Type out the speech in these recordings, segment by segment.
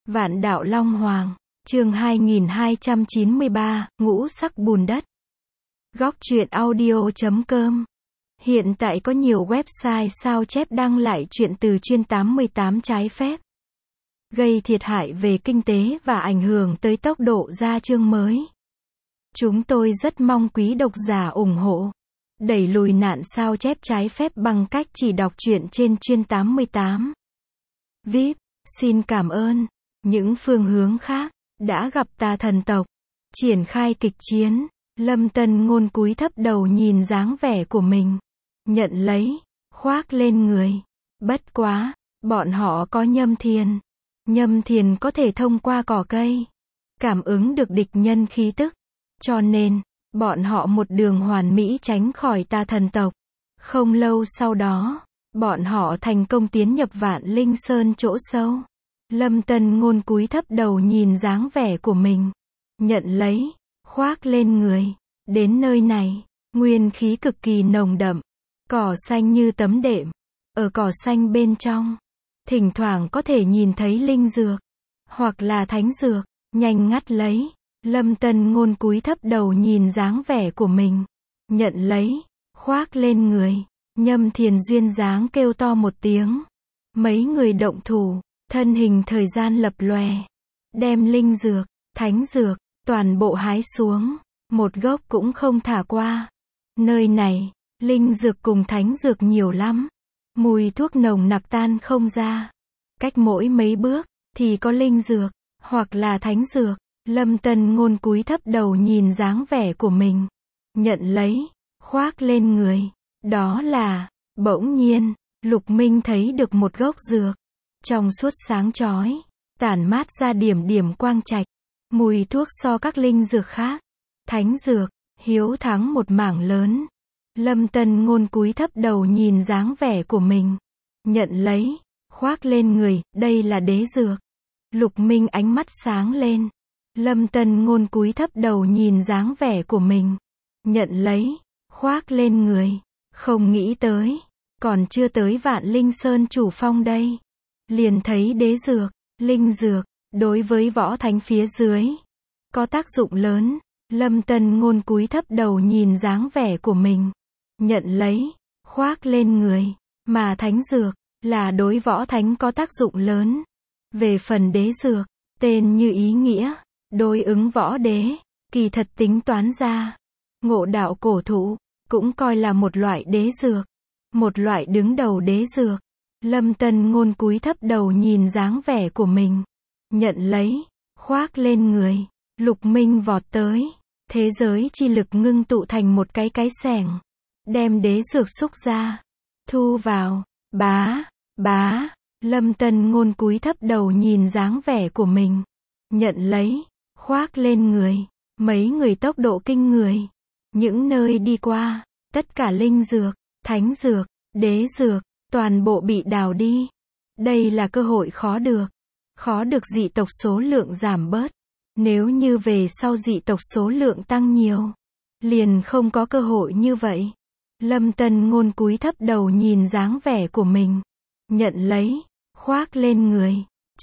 Vạn đạo Long Hoàng, chương 2293, ngũ sắc bùn đất. Góc truyện audio.com. Hiện tại có nhiều website sao chép đăng lại truyện từ chuyên 88 trái phép, gây thiệt hại về kinh tế và ảnh hưởng tới tốc độ ra chương mới. Chúng tôi rất mong quý độc giả ủng hộ, đẩy lùi nạn sao chép trái phép bằng cách chỉ đọc truyện trên chuyên 88. VIP, xin cảm ơn. Những phương hướng khác đã gặp tà thần tộc triển khai kịch chiến. Lâm Tân Ngôn cúi thấp đầu nhìn dáng vẻ của mình, nhận lấy, khoác lên người. Bất quá, bọn họ có nhâm thiền. Nhâm thiền có thể thông qua cỏ cây cảm ứng được địch nhân khí tức, cho nên bọn họ một đường hoàn mỹ tránh khỏi tà thần tộc. Không lâu sau đó, bọn họ thành công tiến nhập Vạn Linh Sơn chỗ sâu. Lâm Tân Ngôn cúi thấp đầu nhìn dáng vẻ của mình, nhận lấy, khoác lên người. Đến nơi này, nguyên khí cực kỳ nồng đậm, cỏ xanh như tấm đệm. Ở cỏ xanh bên trong, thỉnh thoảng có thể nhìn thấy linh dược, hoặc là thánh dược. Nhanh ngắt lấy. Lâm Tân Ngôn cúi thấp đầu nhìn dáng vẻ của mình, nhận lấy, khoác lên người. Nhâm thiền duyên dáng kêu to một tiếng. Mấy người động thủ, thân hình thời gian lập lòe, đem linh dược, thánh dược, toàn bộ hái xuống, một gốc cũng không thả qua. Nơi này, linh dược cùng thánh dược nhiều lắm, mùi thuốc nồng nặc tan không ra. Cách mỗi mấy bước, thì có linh dược, hoặc là thánh dược. Lâm Tân Ngôn cúi thấp đầu nhìn dáng vẻ của mình, nhận lấy, khoác lên người. Đó là, bỗng nhiên, Lục Minh thấy được một gốc dược, trong suốt sáng chói, tản mát ra điểm điểm quang trạch, mùi thuốc so các linh dược khác. Thánh dược, hiếu thắng một mảng lớn. Lâm Tân Ngôn cúi thấp đầu nhìn dáng vẻ của mình, nhận lấy, khoác lên người. Đây là đế dược. Lục Minh ánh mắt sáng lên. Lâm Tân Ngôn cúi thấp đầu nhìn dáng vẻ của mình, nhận lấy, khoác lên người. Không nghĩ tới, còn chưa tới Vạn Linh Sơn chủ phong đây, liền thấy đế dược, linh dược, đối với võ thánh phía dưới, có tác dụng lớn. Lâm Tân Ngôn cúi thấp đầu nhìn dáng vẻ của mình, nhận lấy, khoác lên người. Mà thánh dược, là đối võ thánh có tác dụng lớn. Về phần đế dược, tên như ý nghĩa, đối ứng võ đế, kỳ thật tính toán ra, Ngộ Đạo cổ thụ, cũng coi là một loại đế dược, một loại đứng đầu đế dược. Lâm Tân Ngôn cúi thấp đầu nhìn dáng vẻ của mình, nhận lấy, khoác lên người. Lục Minh vọt tới, thế giới chi lực ngưng tụ thành một cái xẻng, đem đế dược xúc ra, thu vào. Bá, bá. Lâm Tân Ngôn cúi thấp đầu nhìn dáng vẻ của mình, nhận lấy, khoác lên người. Mấy người tốc độ kinh người, những nơi đi qua, tất cả linh dược, thánh dược, đế dược, toàn bộ bị đào đi. Đây là cơ hội khó được dị tộc số lượng giảm bớt. Nếu như về sau dị tộc số lượng tăng nhiều, liền không có cơ hội như vậy. Lâm Tân Ngôn cúi thấp đầu nhìn dáng vẻ của mình, nhận lấy, khoác lên người.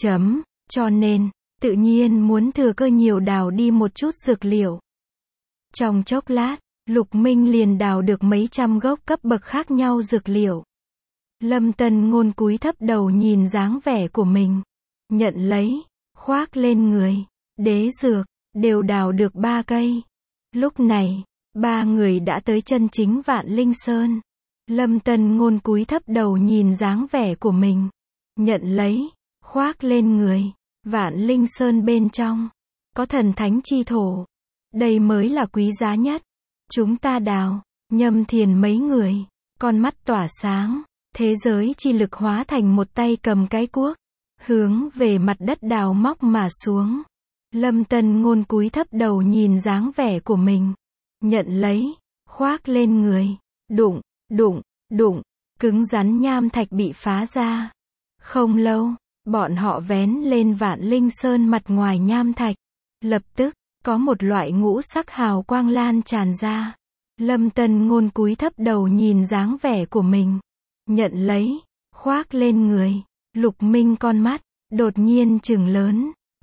Cho nên, tự nhiên muốn thừa cơ nhiều đào đi một chút dược liệu. Trong chốc lát, Lục Minh liền đào được mấy trăm gốc cấp bậc khác nhau dược liệu. Lâm Tân Ngôn cúi thấp đầu nhìn dáng vẻ của mình, nhận lấy, khoác lên người. Đế dược, đều đào được 3 cây. Lúc này, 3 người đã tới chân chính Vạn Linh Sơn. Lâm Tân Ngôn cúi thấp đầu nhìn dáng vẻ của mình, nhận lấy, khoác lên người. Vạn Linh Sơn bên trong, có thần thánh chi thổ. Đây mới là quý giá nhất. Chúng ta đào. Nhâm thiền mấy người, con mắt tỏa sáng, thế giới chi lực hóa thành một tay cầm cái cuốc, hướng về mặt đất đào móc mà xuống. Lâm Tân Ngôn cúi thấp đầu nhìn dáng vẻ của mình, nhận lấy, khoác lên người. Đụng, đụng, đụng, cứng rắn nham thạch bị phá ra. Không lâu, bọn họ vén lên Vạn Linh Sơn mặt ngoài nham thạch. Lập tức, có một loại ngũ sắc hào quang lan tràn ra. Lâm Tân Ngôn cúi thấp đầu nhìn dáng vẻ của mình, nhận lấy, khoác lên người. Lục Minh con mắt đột nhiên trừng lớn,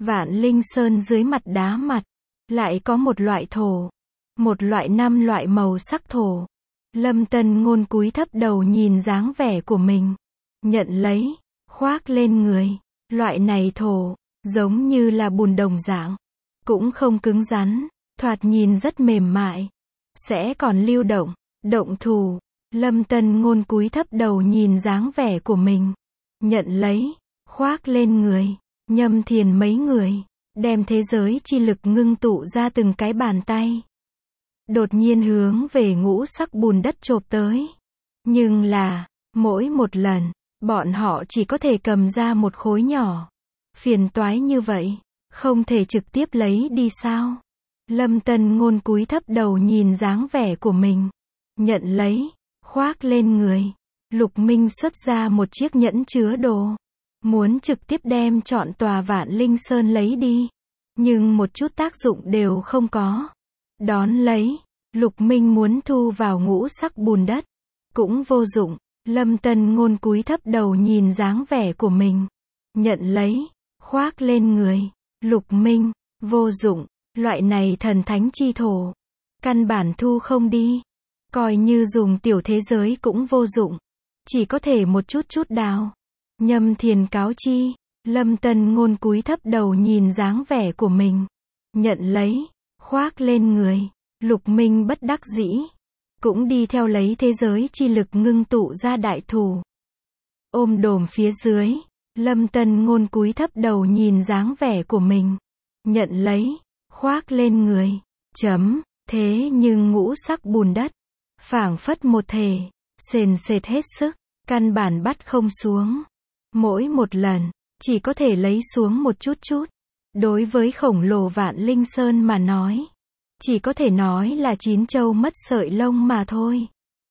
Vạn Linh Sơn dưới mặt đá mặt, lại có một loại thổ. Một loại 5 loại màu sắc thổ. Lâm Tân Ngôn cúi thấp đầu nhìn dáng vẻ của mình. Nhận lấy, khoác lên người. Loại này thổ, giống như là bùn đồng dạng. Cũng không cứng rắn, thoạt nhìn rất mềm mại. Sẽ còn lưu động, động thủ. Lâm Tân Ngôn cúi thấp đầu nhìn dáng vẻ của mình. Nhận lấy, khoác lên người. Nhâm Thiền mấy người, đem thế giới chi lực ngưng tụ ra từng cái bàn tay. Đột nhiên hướng về ngũ sắc bùn đất chộp tới. Nhưng là, mỗi một lần, bọn họ chỉ có thể cầm ra một khối nhỏ. Phiền toái như vậy, không thể trực tiếp lấy đi sao? Lâm Tân Ngôn cúi thấp đầu nhìn dáng vẻ của mình. Nhận lấy, khoác lên người. Lục Minh xuất ra một chiếc nhẫn chứa đồ. Muốn trực tiếp đem trọn tòa Vạn Linh Sơn lấy đi. Nhưng một chút tác dụng đều không có. Đón lấy, Lục Minh muốn thu vào ngũ sắc bùn đất. Cũng vô dụng. Lâm Tân Ngôn cúi thấp đầu nhìn dáng vẻ của mình. Nhận lấy, khoác lên người. Lục Minh, vô dụng. Loại này thần thánh chi thổ. Căn bản thu không đi. Coi như dùng tiểu thế giới cũng vô dụng. Chỉ có thể một chút chút đào. Nhâm Thiền cáo chi. Lâm Tân Ngôn cúi thấp đầu nhìn dáng vẻ của mình. Nhận lấy, khoác lên người. Lục Minh bất đắc dĩ. Cũng đi theo lấy thế giới chi lực ngưng tụ ra đại thủ. Ôm đồm phía dưới. Lâm Tân Ngôn cúi thấp đầu nhìn dáng vẻ của mình. Nhận lấy, khoác lên người. Thế nhưng ngũ sắc bùn đất. Phảng phất một thể. Sền sệt hết sức. Căn bản bắt không xuống. Mỗi một lần, chỉ có thể lấy xuống một chút chút. Đối với khổng lồ Vạn Linh Sơn mà nói. Chỉ có thể nói là 9 châu mất sợi lông mà thôi.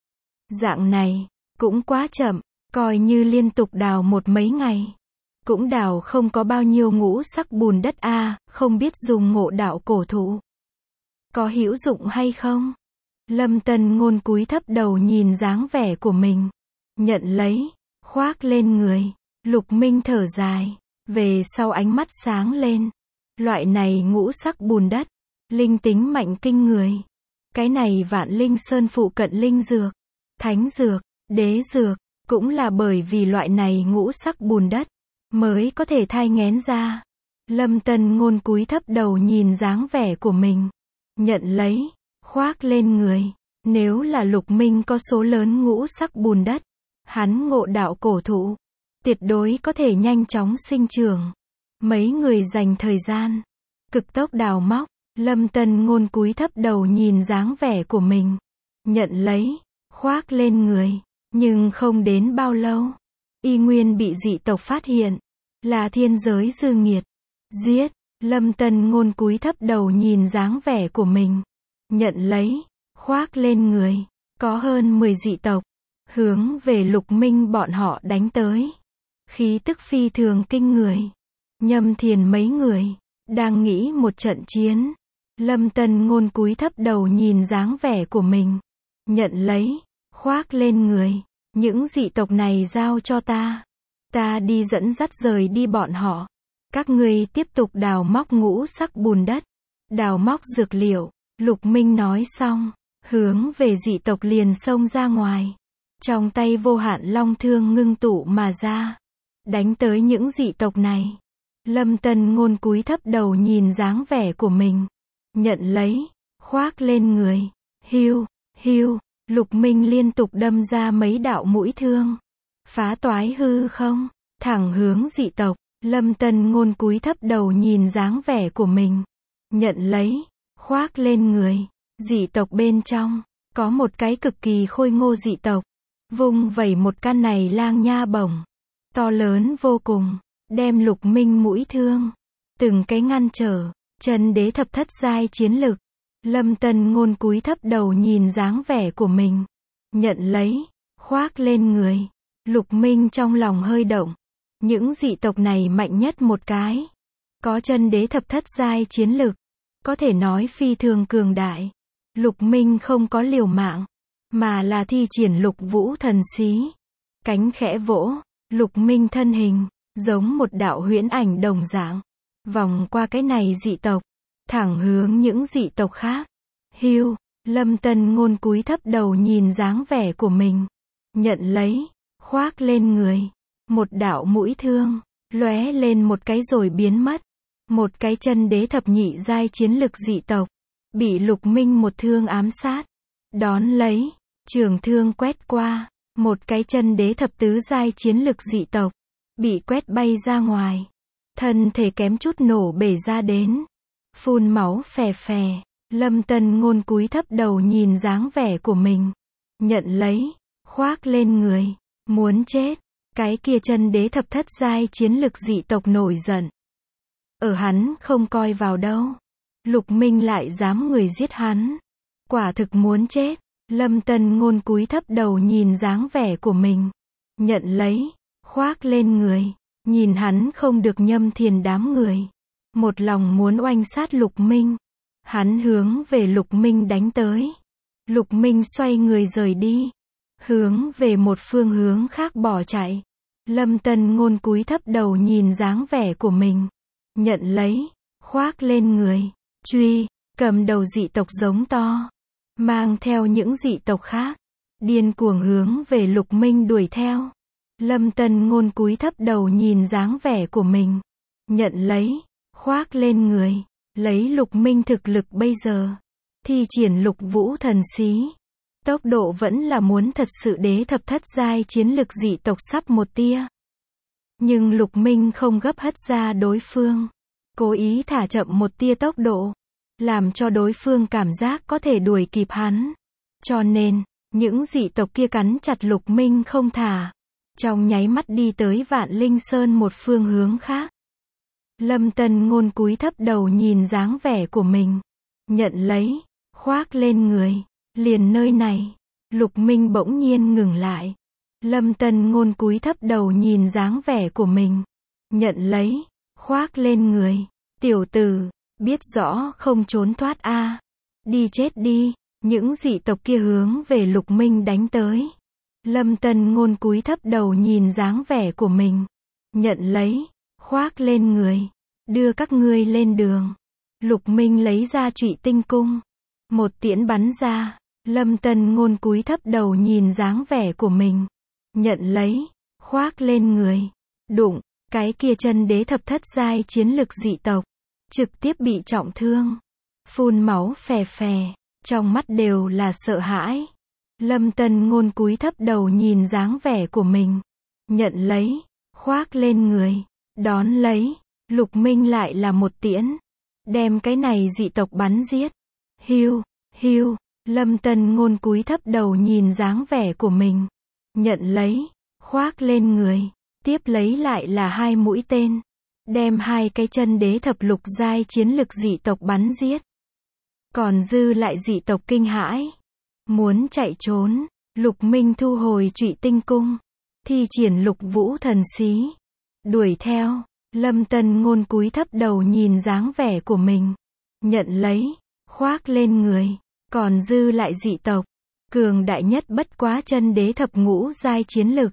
Dạng này, cũng quá chậm. Coi như liên tục đào một mấy ngày. Cũng đào không có bao nhiêu ngũ sắc bùn đất a, không biết dùng ngộ đạo cổ thụ. Có hữu dụng hay không? Lâm Tân Ngôn cúi thấp đầu nhìn dáng vẻ của mình. Nhận lấy, khoác lên người. Lục Minh thở dài. Về sau ánh mắt sáng lên. Loại này ngũ sắc bùn đất. Linh tính mạnh kinh người. Cái này Vạn Linh Sơn phụ cận linh dược. Thánh dược, đế dược. Cũng là bởi vì loại này ngũ sắc bùn đất. Mới có thể thai nghén ra. Lâm Tân Ngôn cúi thấp đầu nhìn dáng vẻ của mình. Nhận lấy, khoác lên người. Nếu là Lục Minh có số lớn ngũ sắc bùn đất. Hắn ngộ đạo cổ thụ. Tuyệt đối có thể nhanh chóng sinh trưởng. Mấy người dành thời gian. Cực tốc đào móc. Lâm Tân Ngôn cúi thấp đầu nhìn dáng vẻ của mình. Nhận lấy, khoác lên người. Nhưng không đến bao lâu. Y nguyên bị dị tộc phát hiện. Là thiên giới dư nghiệt. Giết. Lâm Tân Ngôn cúi thấp đầu nhìn dáng vẻ của mình. Nhận lấy, khoác lên người. Có hơn 10 dị tộc. Hướng về Lục Minh bọn họ đánh tới. Khí tức phi thường kinh người. Nhâm Thiền mấy người. Đang nghĩ một trận chiến. Lâm Tân Ngôn cúi thấp đầu nhìn dáng vẻ của mình. Nhận lấy, khoác lên người. Những dị tộc này giao cho ta. Ta đi dẫn dắt rời đi bọn họ. Các ngươi tiếp tục đào móc ngũ sắc bùn đất. Đào móc dược liệu. Lục Minh nói xong. Hướng về dị tộc liền xông ra ngoài. Trong tay vô hạn long thương ngưng tụ mà ra. Đánh tới những dị tộc này. Lâm Tân Ngôn cúi thấp đầu nhìn dáng vẻ của mình. Nhận lấy, khoác lên người. Hiu, hiu. Lục Minh liên tục đâm ra mấy đạo mũi thương. Phá toái hư không. Thẳng hướng dị tộc. Lâm Tân Ngôn cúi thấp đầu nhìn dáng vẻ của mình. Nhận lấy, khoác lên người. Dị tộc bên trong. Có một cái cực kỳ khôi ngô dị tộc. Vung vẩy một căn này lang nha bổng. To lớn vô cùng. Đem Lục Minh mũi thương. Từng cái ngăn trở. Chân đế thập thất giai chiến lực. Lâm Tân Ngôn cúi thấp đầu nhìn dáng vẻ của mình. Nhận lấy, khoác lên người. Lục Minh trong lòng hơi động. Những dị tộc này mạnh nhất một cái. Có chân đế thập thất giai chiến lực. Có thể nói phi thường cường đại. Lục Minh không có liều mạng. Mà là thi triển Lục Vũ thần xí. Cánh khẽ vỗ. Lục Minh thân hình. Giống một đạo huyễn ảnh đồng dạng. vòng qua cái này dị tộc, thẳng hướng những dị tộc khác. Hưu, Lâm Tân Ngôn cúi thấp đầu nhìn dáng vẻ của mình, nhận lấy, khoác lên người. Một đạo mũi thương, lóe lên một cái rồi biến mất. Một cái chân đế thập nhị giai chiến lực dị tộc, bị Lục Minh một thương ám sát. Đón lấy, trường thương quét qua, một cái chân đế thập tứ giai chiến lực dị tộc, bị quét bay ra ngoài. Thân thể kém chút nổ bể ra đến. Phun máu phè phè, Lâm Tân Ngôn cúi thấp đầu nhìn dáng vẻ của mình. Nhận lấy, khoác lên người, muốn chết. Cái kia chân đế thập thất giai chiến lực dị tộc nổi giận. Ở hắn không coi vào đâu. Lục Minh lại dám người giết hắn. Quả thực muốn chết. Lâm Tân Ngôn cúi thấp đầu nhìn dáng vẻ của mình. Nhận lấy, khoác lên người. Nhìn hắn không được nhâm thiền đám người. Một lòng muốn oanh sát Lục Minh. Hắn hướng về Lục Minh đánh tới. Lục Minh xoay người rời đi. Hướng về một phương hướng khác bỏ chạy. Lâm Tân Ngôn cúi thấp đầu nhìn dáng vẻ của mình. Nhận lấy, khoác lên người. Truy, cầm đầu dị tộc giống to. Mang theo những dị tộc khác. Điên cuồng hướng về Lục Minh đuổi theo. Lâm Tân Ngôn cúi thấp đầu nhìn dáng vẻ của mình. Nhận lấy, khoác lên người. Lấy Lục Minh thực lực bây giờ. Thi triển Lục Vũ thần xí. Tốc độ vẫn là muốn thật sự đế thập thất giai chiến lực dị tộc sắp một tia. Nhưng Lục Minh không gấp hất ra đối phương. Cố ý thả chậm một tia tốc độ. Làm cho đối phương cảm giác có thể đuổi kịp hắn. Cho nên, những dị tộc kia cắn chặt Lục Minh không thả. Trong nháy mắt đi tới Vạn Linh Sơn một phương hướng khác. Lâm Tân Ngôn cúi thấp đầu nhìn dáng vẻ của mình. Nhận lấy, khoác lên người. Liền nơi này, Lục Minh bỗng nhiên ngừng lại. Lâm Tân Ngôn cúi thấp đầu nhìn dáng vẻ của mình. Nhận lấy, khoác lên người. Tiểu tử, biết rõ không trốn thoát a. Đi chết đi. Những dị tộc kia hướng về Lục Minh đánh tới. Lâm Tân Ngôn cúi thấp đầu nhìn dáng vẻ của mình. Nhận lấy, khoác lên người. Đưa các ngươi lên đường. Lục Minh lấy ra Trụy Tinh Cung. Một tiễn bắn ra. Lâm Tân Ngôn cúi thấp đầu nhìn dáng vẻ của mình. Nhận lấy, khoác lên người. Đụng, cái kia chân đế thập thất giai chiến lực dị tộc. Trực tiếp bị trọng thương. Phun máu phè phè. Trong mắt đều là sợ hãi. Lâm Tân Ngôn cúi thấp đầu nhìn dáng vẻ của mình. Nhận lấy, khoác lên người. Đón lấy, Lục Minh lại là một tiễn. Đem cái này dị tộc bắn giết. Hưu, hưu. Lâm Tân Ngôn cúi thấp đầu nhìn dáng vẻ của mình. Nhận lấy, khoác lên người. Tiếp lấy lại là 2 mũi tên. Đem 2 cái chân đế thập lục giai chiến lực dị tộc bắn giết. Còn dư lại dị tộc kinh hãi. Muốn chạy trốn. Lục Minh thu hồi Trụy Tinh Cung. Thi triển Lục Vũ thần xí. Đuổi theo. Lâm Tân Ngôn cúi thấp đầu nhìn dáng vẻ của mình. Nhận lấy, khoác lên người. Còn dư lại dị tộc. Cường đại nhất bất quá chân đế thập ngũ giai chiến lực.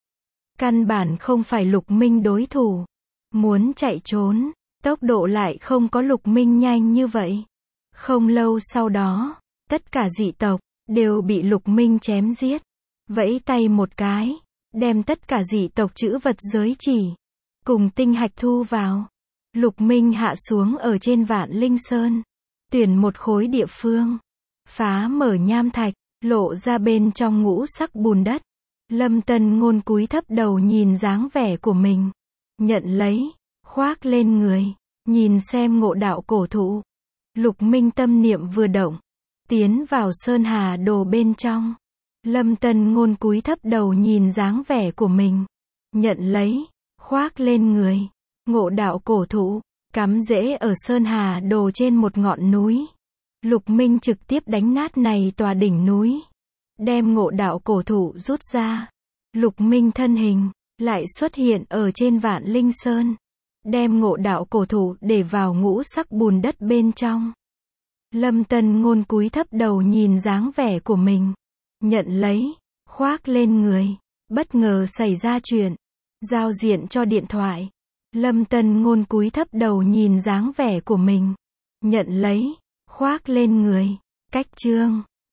Căn bản không phải Lục Minh đối thủ. Muốn chạy trốn, tốc độ lại không có Lục Minh nhanh như vậy. Không lâu sau đó, tất cả dị tộc đều bị Lục Minh chém giết. Vẫy tay một cái, đem tất cả dị tộc chữ vật giới chỉ cùng tinh hạch thu vào. Lục Minh hạ xuống ở trên Vạn Linh Sơn, tuyển một khối địa phương, phá mở nham thạch, lộ ra bên trong ngũ sắc bùn đất. Lâm Tân Ngôn cúi thấp đầu nhìn dáng vẻ của mình. Nhận lấy, khoác lên người. Nhìn xem ngộ đạo cổ thụ. Lục Minh tâm niệm vừa động. Tiến vào Sơn Hà Đồ bên trong. Lâm Tân Ngôn cúi thấp đầu nhìn dáng vẻ của mình. Nhận lấy, khoác lên người. Ngộ đạo cổ thụ, cắm rễ ở Sơn Hà Đồ trên một ngọn núi. Lục Minh trực tiếp đánh nát này tòa đỉnh núi. Đem ngộ đạo cổ thụ rút ra. Lục Minh thân hình lại xuất hiện ở trên Vạn Linh Sơn. Đem ngộ đạo cổ thụ để vào ngũ sắc bùn đất bên trong. Lâm Tân Ngôn cúi thấp đầu nhìn dáng vẻ của mình. Nhận lấy, khoác lên người. Bất ngờ xảy ra chuyện. Giao diện cho điện thoại. Lâm Tân Ngôn cúi thấp đầu nhìn dáng vẻ của mình. Nhận lấy, khoác lên người. Cách chương